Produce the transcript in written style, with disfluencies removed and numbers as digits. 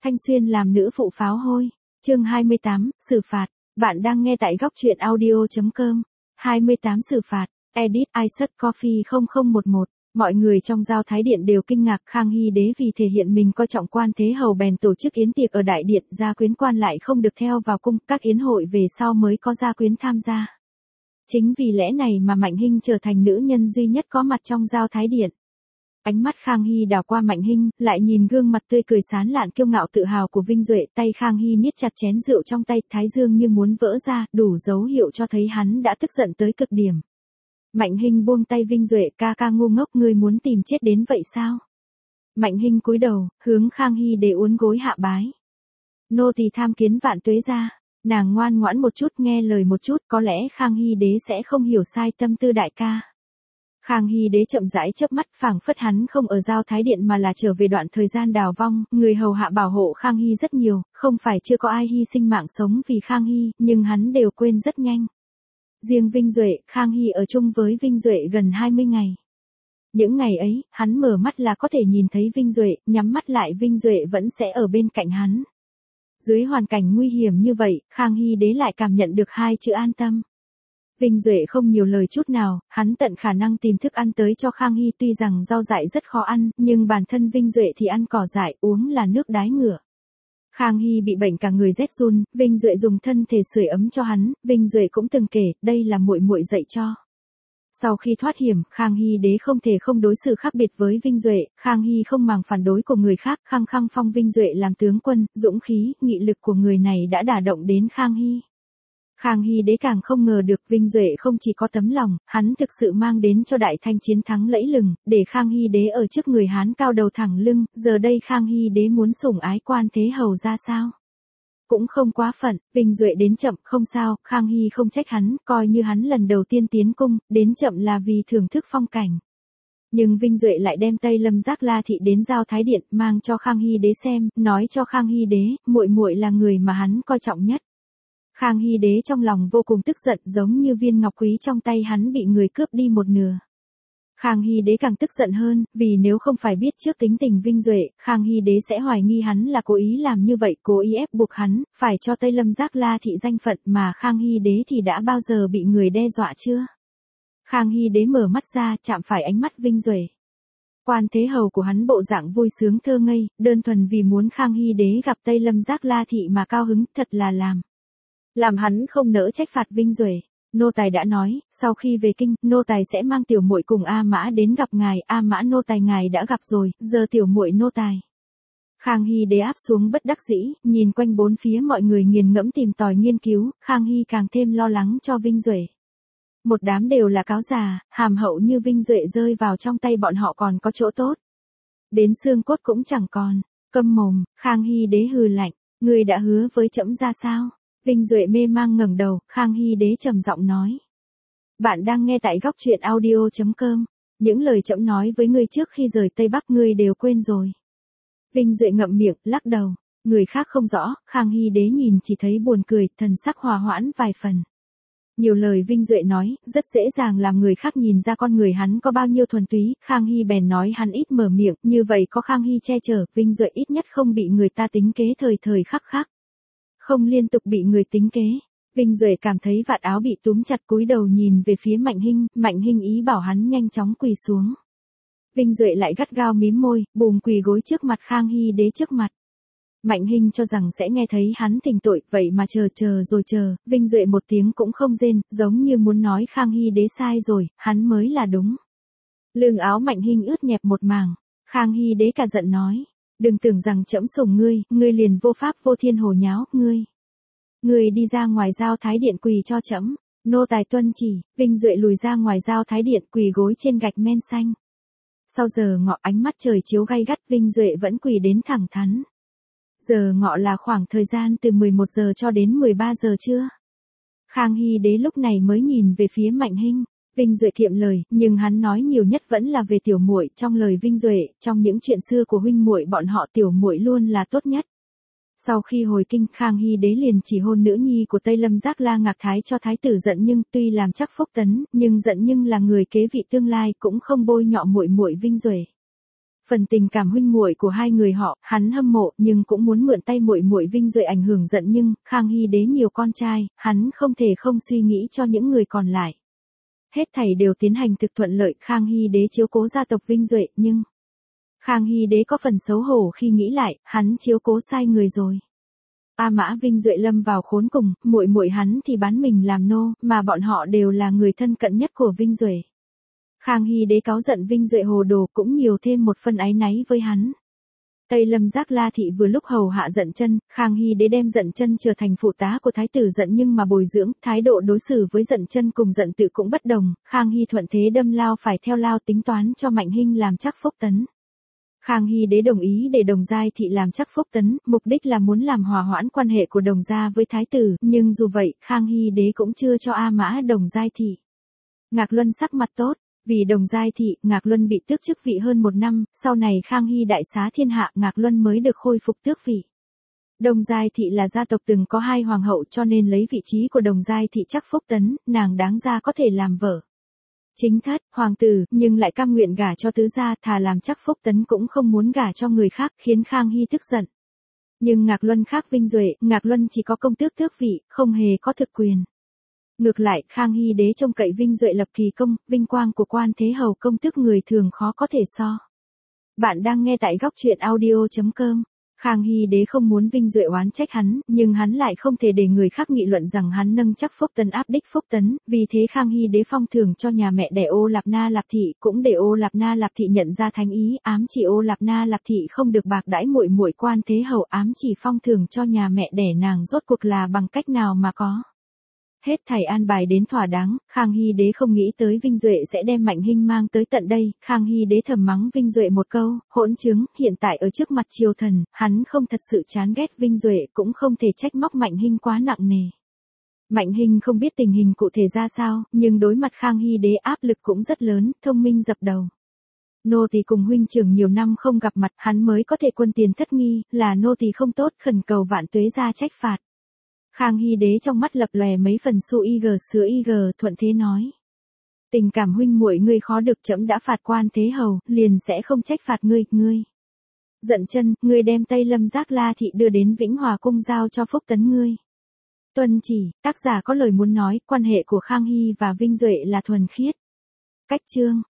Thanh Xuyên làm nữ phụ pháo hôi. Chương 28, xử phạt. Bạn đang nghe tại góc truyện audio.com. 28 xử phạt. Edit Isaac Coffee 0011. Mọi người trong Giao Thái Điện đều kinh ngạc. Khang Hy Đế vì thể hiện mình coi trọng quan thế hầu bèn tổ chức yến tiệc ở đại điện, gia quyến quan lại không được theo vào cung, các yến hội về sau mới có gia quyến tham gia. Chính vì lẽ này mà Mạnh Hinh trở thành nữ nhân duy nhất có mặt trong Giao Thái Điện. Ánh mắt Khang Hy đảo qua Mạnh Hinh, lại nhìn gương mặt tươi cười sán lạn kiêu ngạo tự hào của Vinh Duệ, tay Khang Hy niết chặt chén rượu trong tay, thái dương như muốn vỡ ra, đủ dấu hiệu cho thấy hắn đã tức giận tới cực điểm. Mạnh Hinh buông tay Vinh Duệ, ca ca ngu ngốc, ngươi muốn tìm chết đến vậy sao? Mạnh Hinh cúi đầu, hướng Khang Hy Đế uốn gối hạ bái. Nô tỳ tham kiến vạn tuế gia. Nàng ngoan ngoãn một chút, nghe lời một chút, có lẽ Khang Hy Đế sẽ không hiểu sai tâm tư đại ca. Khang Hy Đế chậm rãi chớp mắt, phảng phất hắn không ở Giao Thái Điện mà là trở về đoạn thời gian đào vong, người hầu hạ bảo hộ Khang Hy rất nhiều, không phải chưa có ai hy sinh mạng sống vì Khang Hy, nhưng hắn đều quên rất nhanh. Riêng Vinh Duệ, Khang Hy ở chung với Vinh Duệ gần 20 ngày. Những ngày ấy, hắn mở mắt là có thể nhìn thấy Vinh Duệ, nhắm mắt lại Vinh Duệ vẫn sẽ ở bên cạnh hắn. Dưới hoàn cảnh nguy hiểm như vậy, Khang Hy Đế lại cảm nhận được hai chữ an tâm. Vinh Duệ không nhiều lời chút nào, hắn tận khả năng tìm thức ăn tới cho Khang Hy, tuy rằng rau dại rất khó ăn, nhưng bản thân Vinh Duệ thì ăn cỏ dại, uống là nước đái ngựa. Khang Hy bị bệnh cả người rét run, Vinh Duệ dùng thân thể sưởi ấm cho hắn, Vinh Duệ cũng từng kể, đây là muội muội dạy cho. Sau khi thoát hiểm, Khang Hy Đế không thể không đối xử khác biệt với Vinh Duệ, Khang Hy không màng phản đối của người khác, khăng khăng phong Vinh Duệ làm tướng quân, dũng khí, nghị lực của người này đã đả động đến Khang Hy. Khang Hy Đế càng không ngờ được Vinh Duệ không chỉ có tấm lòng, hắn thực sự mang đến cho Đại Thanh chiến thắng lẫy lừng, để Khang Hy Đế ở trước người hắn cao đầu thẳng lưng, giờ đây Khang Hy Đế muốn sủng ái quan thế hầu ra sao? Cũng không quá phận, Vinh Duệ đến chậm không sao, Khang Hy không trách hắn, coi như hắn lần đầu tiên tiến cung, đến chậm là vì thưởng thức phong cảnh. Nhưng Vinh Duệ lại đem Tây Lâm Giác La Thị đến Giao Thái Điện, mang cho Khang Hy Đế xem, nói cho Khang Hy Đế, muội muội là người mà hắn coi trọng nhất. Khang Hy Đế trong lòng vô cùng tức giận, giống như viên ngọc quý trong tay hắn bị người cướp đi một nửa. Khang Hy Đế càng tức giận hơn, vì nếu không phải biết trước tính tình Vinh Duệ, Khang Hy Đế sẽ hoài nghi hắn là cố ý làm như vậy, cố ý ép buộc hắn, phải cho Tây Lâm Giác La Thị danh phận, mà Khang Hy Đế thì đã bao giờ bị người đe dọa chưa? Khang Hy Đế mở mắt ra, chạm phải ánh mắt Vinh Duệ. Quan thế hầu của hắn bộ dạng vui sướng thơ ngây, đơn thuần vì muốn Khang Hy Đế gặp Tây Lâm Giác La Thị mà cao hứng, thật là làm hắn không nỡ trách phạt Vinh Duệ. Nô tài đã nói, sau khi về kinh, nô tài sẽ mang tiểu muội cùng A Mã đến gặp ngài, A Mã nô tài ngài đã gặp rồi, giờ tiểu muội nô tài. Khang Hy Đế áp xuống bất đắc dĩ, nhìn quanh bốn phía mọi người nghiền ngẫm tìm tòi nghiên cứu, Khang Hy càng thêm lo lắng cho Vinh Duệ. Một đám đều là cáo già, hàm hậu như Vinh Duệ rơi vào trong tay bọn họ còn có chỗ tốt. Đến xương cốt cũng chẳng còn, câm mồm, Khang Hy Đế hừ lạnh, người đã hứa với trẫm ra sao? Vinh Duệ mê mang ngẩng đầu, Khang Hy Đế trầm giọng nói. Bạn đang nghe tại góc truyện audio.com. Những lời trẫm nói với ngươi trước khi rời Tây Bắc ngươi đều quên rồi. Vinh Duệ ngậm miệng, lắc đầu. Người khác không rõ, Khang Hy Đế nhìn chỉ thấy buồn cười, thần sắc hòa hoãn vài phần. Nhiều lời Vinh Duệ nói, rất dễ dàng làm người khác nhìn ra con người hắn có bao nhiêu thuần túy, Khang Hy bèn nói hắn ít mở miệng, như vậy có Khang Hy che chở, Vinh Duệ ít nhất không bị người ta tính kế thời khắc khắc. Không liên tục bị người tính kế. Vinh Duệ cảm thấy vạt áo bị túm chặt, cúi đầu nhìn về phía Mạnh Hinh ý bảo hắn nhanh chóng quỳ xuống. Vinh Duệ lại gắt gao mím môi, bùm quỳ gối trước mặt Khang Hy Đế trước mặt. Mạnh Hinh cho rằng sẽ nghe thấy hắn thỉnh tội, vậy mà chờ, Vinh Duệ một tiếng cũng không rên, giống như muốn nói Khang Hy Đế sai rồi, hắn mới là đúng. Lưng áo Mạnh Hinh ướt nhẹp một mảng, Khang Hy Đế cả giận nói. Đừng tưởng rằng trẫm sủng ngươi liền vô pháp vô thiên hồ nháo, ngươi đi ra ngoài Giao Thái Điện quỳ cho trẫm. Nô tài tuân chỉ. Vinh Duệ lùi ra ngoài Giao Thái Điện quỳ gối trên gạch men xanh. Sau giờ ngọ ánh mắt trời chiếu gay gắt, Vinh Duệ vẫn quỳ đến thẳng thắn. Giờ ngọ là khoảng thời gian từ 11 giờ cho đến 13 giờ trưa. Khang Hy Đế lúc này mới nhìn về phía Mạnh Hinh. Vinh Duệ kiệm lời, nhưng hắn nói nhiều nhất vẫn là về tiểu muội, trong lời Vinh Duệ, trong những chuyện xưa của huynh muội bọn họ tiểu muội luôn là tốt nhất. Sau khi hồi kinh, Khang Hy Đế liền chỉ hôn nữ nhi của Tây Lâm Giác La Ngạc Thái cho thái tử Dận Nhưng, tuy làm chắc phúc tấn, nhưng Dận Nhưng là người kế vị tương lai, cũng không bôi nhọ muội muội Vinh Duệ. Phần tình cảm huynh muội của hai người họ, hắn hâm mộ nhưng cũng muốn mượn tay muội muội Vinh Duệ ảnh hưởng giận, nhưng Khang Hy Đế nhiều con trai, hắn không thể không suy nghĩ cho những người còn lại. Hết thảy đều tiến hành thực thuận lợi, Khang Hy Đế chiếu cố gia tộc Vinh Duệ, nhưng Khang Hy Đế có phần xấu hổ khi nghĩ lại, hắn chiếu cố sai người rồi. A Mã Vinh Duệ lâm vào khốn cùng, muội muội hắn thì bán mình làm nô, mà bọn họ đều là người thân cận nhất của Vinh Duệ. Khang Hy Đế cáu giận Vinh Duệ hồ đồ, cũng nhiều thêm một phần áy náy với hắn. Tây Lâm Giác La thị vừa lúc hầu hạ Dận Chân, Khang Hy Đế đem Dận Chân trở thành phụ tá của thái tử Dận, nhưng mà bồi dưỡng, thái độ đối xử với Dận Chân cùng Dận Tự cũng bất đồng, Khang Hy thuận thế đâm lao phải theo lao, tính toán cho Mạnh Hinh làm chắc phúc tấn. Khang Hy Đế đồng ý để Đồng Giai thị làm chắc phúc tấn, mục đích là muốn làm hòa hoãn quan hệ của Đồng gia với thái tử, nhưng dù vậy, Khang Hy Đế cũng chưa cho A Mã Đồng Giai thị. Ngạc Luân sắc mặt tốt. Vì Đồng Giai thị, Ngạc Luân bị tước chức vị hơn 1 năm, sau này Khang Hy đại xá thiên hạ, Ngạc Luân mới được khôi phục tước vị. Đồng Giai thị là gia tộc từng có 2 hoàng hậu, cho nên lấy vị trí của Đồng Giai thị chắc phúc tấn, nàng đáng ra có thể làm vợ chính thất, hoàng tử, nhưng lại cam nguyện gả cho tứ gia, thà làm chắc phúc tấn cũng không muốn gả cho người khác, khiến Khang Hy tức giận. Nhưng Ngạc Luân khác Vinh Duệ, Ngạc Luân chỉ có công tước tước vị, không hề có thực quyền. Ngược lại, Khang Hy Đế trông cậy Vinh Duệ lập kỳ công, vinh quang của quan thế hầu công tước người thường khó có thể so. Bạn đang nghe tại góc truyện audio.com. Khang Hy Đế không muốn Vinh Duệ oán trách hắn, nhưng hắn lại không thể để người khác nghị luận rằng hắn nâng chắc phúc tấn áp đích phúc tấn, vì thế Khang Hy Đế phong thưởng cho nhà mẹ đẻ Ô Lạp Na Lạp thị, cũng để Ô Lạp Na Lạp thị nhận ra thánh ý, ám chỉ Ô Lạp Na Lạp thị không được bạc đãi muội muội quan thế hầu, ám chỉ phong thưởng cho nhà mẹ đẻ nàng rốt cuộc là bằng cách nào mà có. Hết thảy an bài đến thỏa đáng, Khang Hy Đế không nghĩ tới Vinh Duệ sẽ đem Mạnh Hinh mang tới tận đây, Khang Hy Đế thầm mắng Vinh Duệ một câu, hỗn trứng, hiện tại ở trước mặt triều thần, hắn không thật sự chán ghét Vinh Duệ, cũng không thể trách móc Mạnh Hinh quá nặng nề. Mạnh Hinh không biết tình hình cụ thể ra sao, nhưng đối mặt Khang Hy Đế áp lực cũng rất lớn, thông minh dập đầu. Nô tỳ cùng huynh trưởng nhiều năm không gặp mặt, hắn mới có thể quân tiền thất nghi, là nô tỳ không tốt, khẩn cầu vạn tuế ra trách phạt. Khang Hy Đế trong mắt lập lòe mấy phần su ig sữa ig, thuận thế nói. Tình cảm huynh muội ngươi khó được, trẫm đã phạt quan thế hầu, liền sẽ không trách phạt ngươi. Dận Chân, ngươi đem Tây Lâm Giác La thị đưa đến Vĩnh Hòa cung giao cho phúc tấn ngươi. Tuân chỉ, tác giả có lời muốn nói, quan hệ của Khang Hy và Vinh Duệ là thuần khiết. Cách chương.